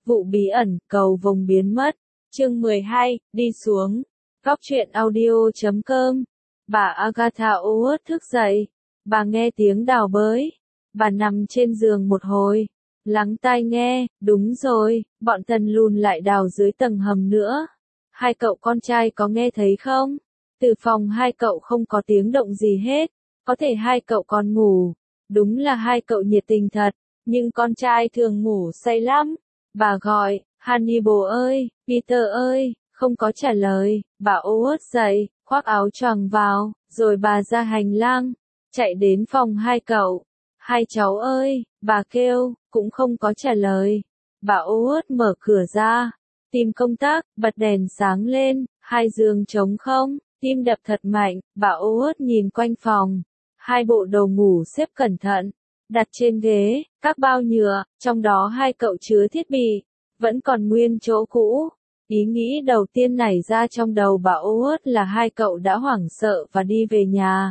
Vụ bí ẩn, cầu vồng biến mất. Chương 12, đi xuống. Góc truyện audio.com. Bà Agatha Owutt thức dậy. Bà nghe tiếng đào bới. Bà nằm trên giường một hồi. Lắng tai nghe, đúng rồi, bọn Tần Lùn lại đào dưới tầng hầm nữa. Hai cậu con trai có nghe thấy không? Từ phòng hai cậu không có tiếng động gì hết. Có thể hai cậu còn ngủ. Đúng là hai cậu nhiệt tình thật. Nhưng con trai thường ngủ say lắm. Bà gọi, Hannibal ơi, Peter ơi, không có trả lời. Bà Owutt dậy, khoác áo choàng vào, rồi bà ra hành lang, chạy đến phòng hai cậu. Hai cháu ơi, bà kêu, cũng không có trả lời. Bà Owutt mở cửa ra, tìm công tắc, bật đèn sáng lên, hai giường trống không, tim đập thật mạnh. Bà Owutt nhìn quanh phòng, hai bộ đồ ngủ xếp cẩn thận, đặt trên ghế, các bao nhựa, trong đó hai cậu chứa thiết bị, vẫn còn nguyên chỗ cũ. Ý nghĩ đầu tiên nảy ra trong đầu bà Owutt là hai cậu đã hoảng sợ và đi về nhà.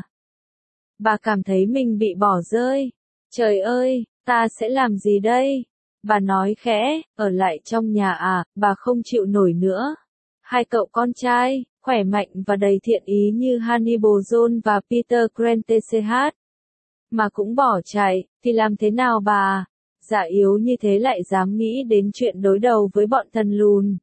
Bà cảm thấy mình bị bỏ rơi. Trời ơi, ta sẽ làm gì đây? Bà nói khẽ, ở lại trong nhà à, bà không chịu nổi nữa. Hai cậu con trai, khỏe mạnh và đầy thiện ý như Hannibal John và Peter Grant TCH, mà cũng bỏ chạy, thì làm thế nào bà? Dạ yếu như thế lại dám nghĩ đến chuyện đối đầu với bọn Tần Lùn.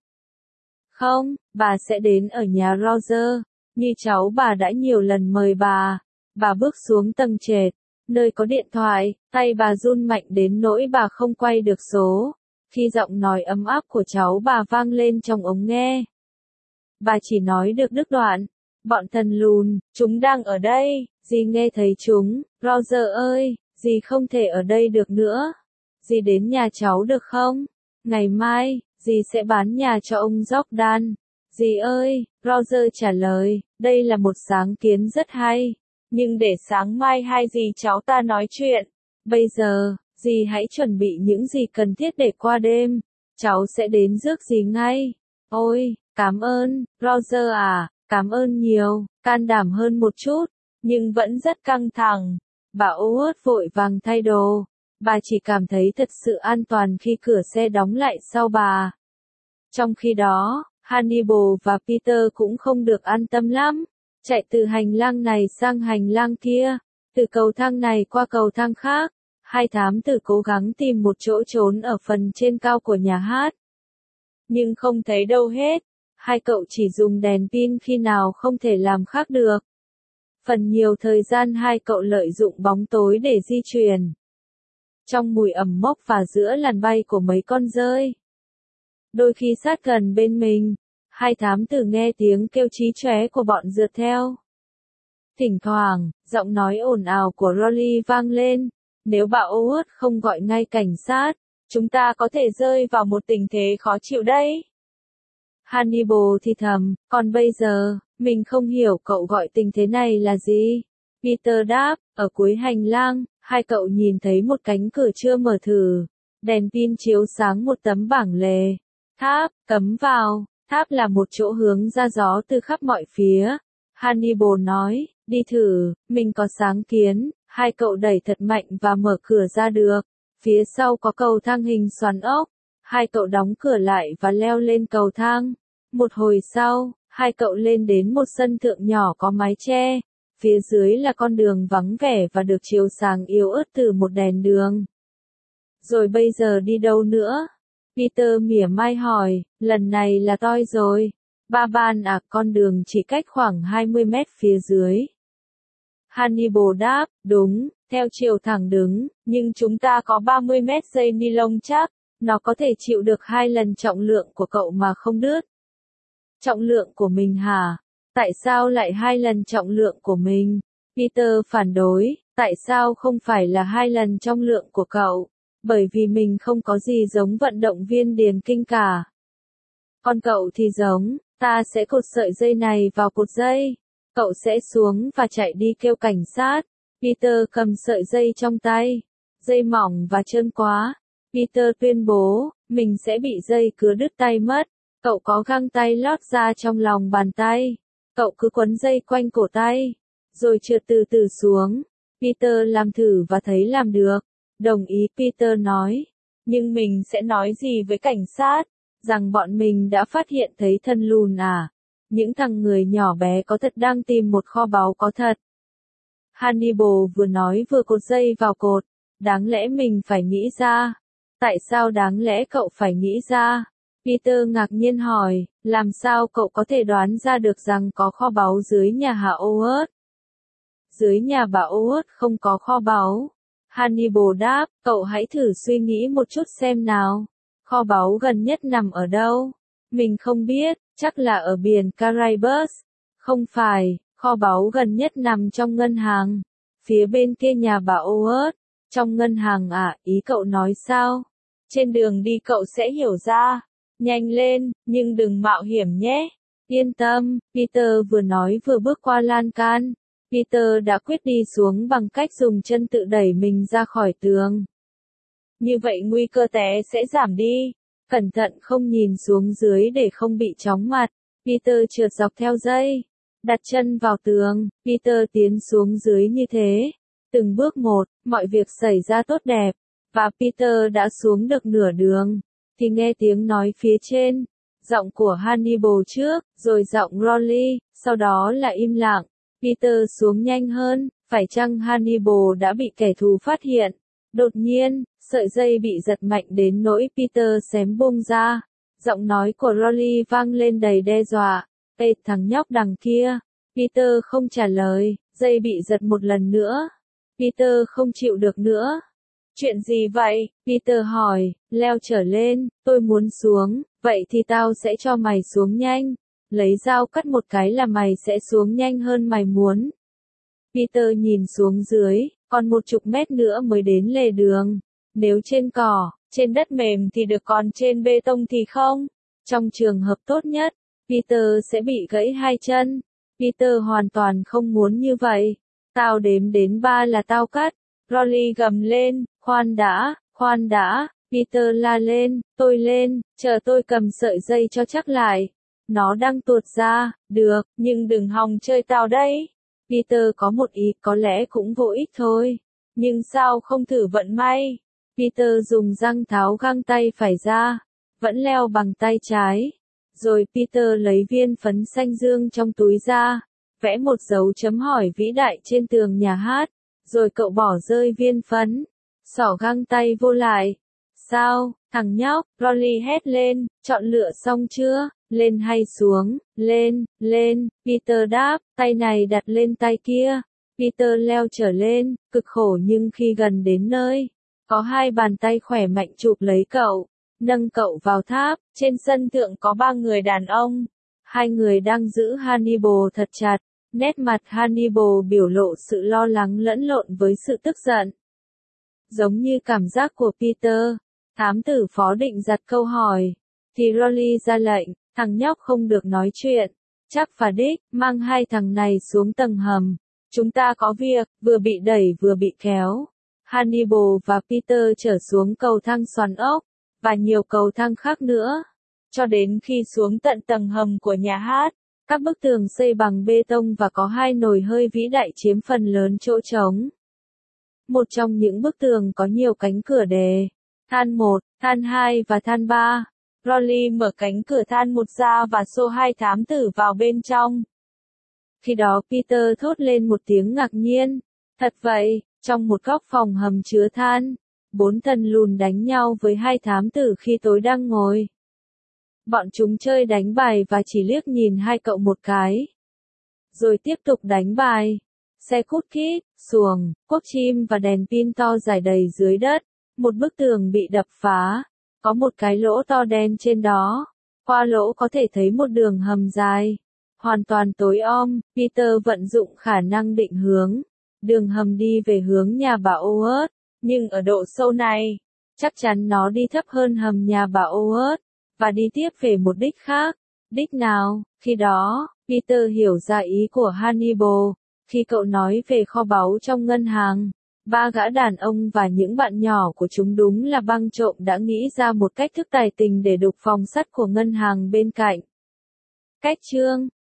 Không, bà sẽ đến ở nhà Roger, như cháu bà đã nhiều lần mời bà. Bà bước xuống tầng trệt, nơi có điện thoại, tay bà run mạnh đến nỗi bà không quay được số. Khi giọng nói ấm áp của cháu bà vang lên trong ống nghe, bà chỉ nói được đứt đoạn. Bọn Tần Lùn, chúng đang ở đây, dì nghe thấy chúng. Roger ơi, dì không thể ở đây được nữa. Dì đến nhà cháu được không? Ngày mai, dì sẽ bán nhà cho ông Jordan. Dì ơi, Roger trả lời, đây là một sáng kiến rất hay. Nhưng để sáng mai hai dì cháu ta nói chuyện. Bây giờ, dì hãy chuẩn bị những gì cần thiết để qua đêm. Cháu sẽ đến rước dì ngay. Ôi, cảm ơn, Roger à, cảm ơn nhiều, can đảm hơn một chút, nhưng vẫn rất căng thẳng. Bà Owutt vội vàng thay đồ. Bà chỉ cảm thấy thật sự an toàn khi cửa xe đóng lại sau bà. Trong khi đó, Hannibal và Peter cũng không được an tâm lắm. Chạy từ hành lang này sang hành lang kia, từ cầu thang này qua cầu thang khác. Hai thám tử cố gắng tìm một chỗ trốn ở phần trên cao của nhà hát. Nhưng không thấy đâu hết. Hai cậu chỉ dùng đèn pin khi nào không thể làm khác được. Phần nhiều thời gian hai cậu lợi dụng bóng tối để di chuyển. Trong mùi ẩm mốc và giữa làn bay của mấy con dơi. Đôi khi sát gần bên mình, hai thám tử nghe tiếng kêu chí chóe của bọn rượt theo. Thỉnh thoảng, giọng nói ồn ào của Rolly vang lên. Nếu bà Owutt không gọi ngay cảnh sát, chúng ta có thể rơi vào một tình thế khó chịu đấy. Hannibal thì thầm, còn bây giờ, mình không hiểu cậu gọi tình thế này là gì. Peter đáp, ở cuối hành lang, hai cậu nhìn thấy một cánh cửa chưa mở thử. Đèn pin chiếu sáng một tấm bảng lề. Tháp, cấm vào. Tháp là một chỗ hướng ra gió từ khắp mọi phía. Hannibal nói, đi thử, mình có sáng kiến. Hai cậu đẩy thật mạnh và mở cửa ra được. Phía sau có cầu thang hình xoắn ốc. Hai cậu đóng cửa lại và leo lên cầu thang. Một hồi sau, hai cậu lên đến một sân thượng nhỏ có mái che. Phía dưới là con đường vắng vẻ và được chiếu sáng yếu ớt từ một đèn đường. Rồi bây giờ đi đâu nữa? Peter mỉa mai hỏi, lần này là toi rồi. Ba ban à, con đường chỉ cách khoảng 20 mét phía dưới. Hannibal đáp, đúng, theo chiều thẳng đứng, nhưng chúng ta có 30 mét dây ni lông chắc. Nó có thể chịu được 2 lần trọng lượng của cậu mà không đứt. Trọng lượng của mình hả? Tại sao lại 2 lần trọng lượng của mình? Peter phản đối, tại sao không phải là 2 lần trọng lượng của cậu? Bởi vì mình không có gì giống vận động viên điền kinh cả. Còn cậu thì giống, ta sẽ cột sợi dây này vào cột dây. Cậu sẽ xuống và chạy đi kêu cảnh sát. Peter cầm sợi dây trong tay. Dây mỏng và trơn quá. Peter tuyên bố, mình sẽ bị dây cứa đứt tay mất. Cậu có găng tay lót ra trong lòng bàn tay. Cậu cứ quấn dây quanh cổ tay, rồi trượt từ từ xuống. Peter làm thử và thấy làm được. Đồng ý, Peter nói. Nhưng mình sẽ nói gì với cảnh sát? Rằng bọn mình đã phát hiện thấy thân lùn à? Những thằng người nhỏ bé có thật đang tìm một kho báu có thật. Hannibal vừa nói vừa cột dây vào cột. Đáng lẽ mình phải nghĩ ra. Tại sao đáng lẽ cậu phải nghĩ ra? Peter ngạc nhiên hỏi, làm sao cậu có thể đoán ra được rằng có kho báu dưới nhà Hạ Howard? Dưới nhà bà Howard không có kho báu. Hannibal đáp, cậu hãy thử suy nghĩ một chút xem nào. Kho báu gần nhất nằm ở đâu? Mình không biết, chắc là ở biển Caribbean. Không phải, kho báu gần nhất nằm trong ngân hàng. Phía bên kia nhà bà Howard. Trong ngân hàng à, ý cậu nói sao? Trên đường đi cậu sẽ hiểu ra. Nhanh lên, nhưng đừng mạo hiểm nhé. Yên tâm, Peter vừa nói vừa bước qua lan can. Peter đã quyết đi xuống bằng cách dùng chân tự đẩy mình ra khỏi tường. Như vậy nguy cơ té sẽ giảm đi. Cẩn thận không nhìn xuống dưới để không bị chóng mặt. Peter trượt dọc theo dây. Đặt chân vào tường, Peter tiến xuống dưới như thế. Từng bước một, mọi việc xảy ra tốt đẹp. Và Peter đã xuống được nửa đường. Thì nghe tiếng nói phía trên. Giọng của Hannibal trước, rồi giọng Rolly, sau đó là im lặng. Peter xuống nhanh hơn, phải chăng Hannibal đã bị kẻ thù phát hiện? Đột nhiên, sợi dây bị giật mạnh đến nỗi Peter xém bung ra. Giọng nói của Rolly vang lên đầy đe dọa. Ê thằng nhóc đằng kia. Peter không trả lời, dây bị giật một lần nữa. Peter không chịu được nữa. Chuyện gì vậy? Peter hỏi, leo trở lên, tôi muốn xuống, vậy thì tao sẽ cho mày xuống nhanh. Lấy dao cắt một cái là mày sẽ xuống nhanh hơn mày muốn. Peter nhìn xuống dưới, còn một chục mét nữa mới đến lề đường. Nếu trên cỏ, trên đất mềm thì được còn trên bê tông thì không. Trong trường hợp tốt nhất, Peter sẽ bị gãy hai chân. Peter hoàn toàn không muốn như vậy. Tao đếm đến 3 là tao cắt. Rolly gầm lên, khoan đã, Peter la lên, tôi lên, chờ tôi cầm sợi dây cho chắc lại. Nó đang tuột ra, được, nhưng đừng hòng chơi tao đấy. Peter có một ý có lẽ cũng vô ích thôi. Nhưng sao không thử vận may? Peter dùng răng tháo găng tay phải ra, vẫn leo bằng tay trái. Rồi Peter lấy viên phấn xanh dương trong túi ra, vẽ một dấu chấm hỏi vĩ đại trên tường nhà hát. Rồi cậu bỏ rơi viên phấn, xỏ găng tay vô lại. Sao, thằng nhóc, Rolly hét lên, chọn lựa xong chưa? Lên hay xuống? Lên, Peter đáp, tay này đặt lên tay kia. Peter leo trở lên, cực khổ nhưng khi gần đến nơi, có hai bàn tay khỏe mạnh chụp lấy cậu, nâng cậu vào tháp. Trên sân thượng có 3 người đàn ông. 2 người đang giữ Hannibal thật chặt. Nét mặt Hannibal biểu lộ sự lo lắng lẫn lộn với sự tức giận. Giống như cảm giác của Peter, thám tử phó định đặt câu hỏi. Thì Rolly ra lệnh, thằng nhóc không được nói chuyện. Chắc và Dick, mang 2 thằng này xuống tầng hầm. Chúng ta có việc, vừa bị đẩy vừa bị kéo. Hannibal và Peter trở xuống cầu thang xoắn ốc, và nhiều cầu thang khác nữa. Cho đến khi xuống tận tầng hầm của nhà hát. Các bức tường xây bằng bê tông và có 2 nồi hơi vĩ đại chiếm phần lớn chỗ trống. Một trong những bức tường có nhiều cánh cửa đề. Than 1, than 2 và than 3. Rolly mở cánh cửa than 1 ra và xô 2 thám tử vào bên trong. Khi đó Peter thốt lên một tiếng ngạc nhiên. Thật vậy, trong một góc phòng hầm chứa than, 4 thần lùn đánh nhau với 2 thám tử khi tối đang ngồi. Bọn chúng chơi đánh bài và chỉ liếc nhìn 2 cậu một cái. Rồi tiếp tục đánh bài. Xe cút kít, xuồng, cuốc chim và đèn pin to rải đầy dưới đất. Một bức tường bị đập phá. Có một cái lỗ to đen trên đó. Qua lỗ có thể thấy một đường hầm dài. Hoàn toàn tối om, Peter vận dụng khả năng định hướng. Đường hầm đi về hướng nhà bà Howard. Nhưng ở độ sâu này, chắc chắn nó đi thấp hơn hầm nhà bà Howard. Và đi tiếp về một đích khác. Đích nào? Khi đó, Peter hiểu ra ý của Hannibal. Khi cậu nói về kho báu trong ngân hàng, 3 gã đàn ông và những bạn nhỏ của chúng đúng là băng trộm đã nghĩ ra một cách thức tài tình để đục phòng sắt của ngân hàng bên cạnh. Cách chương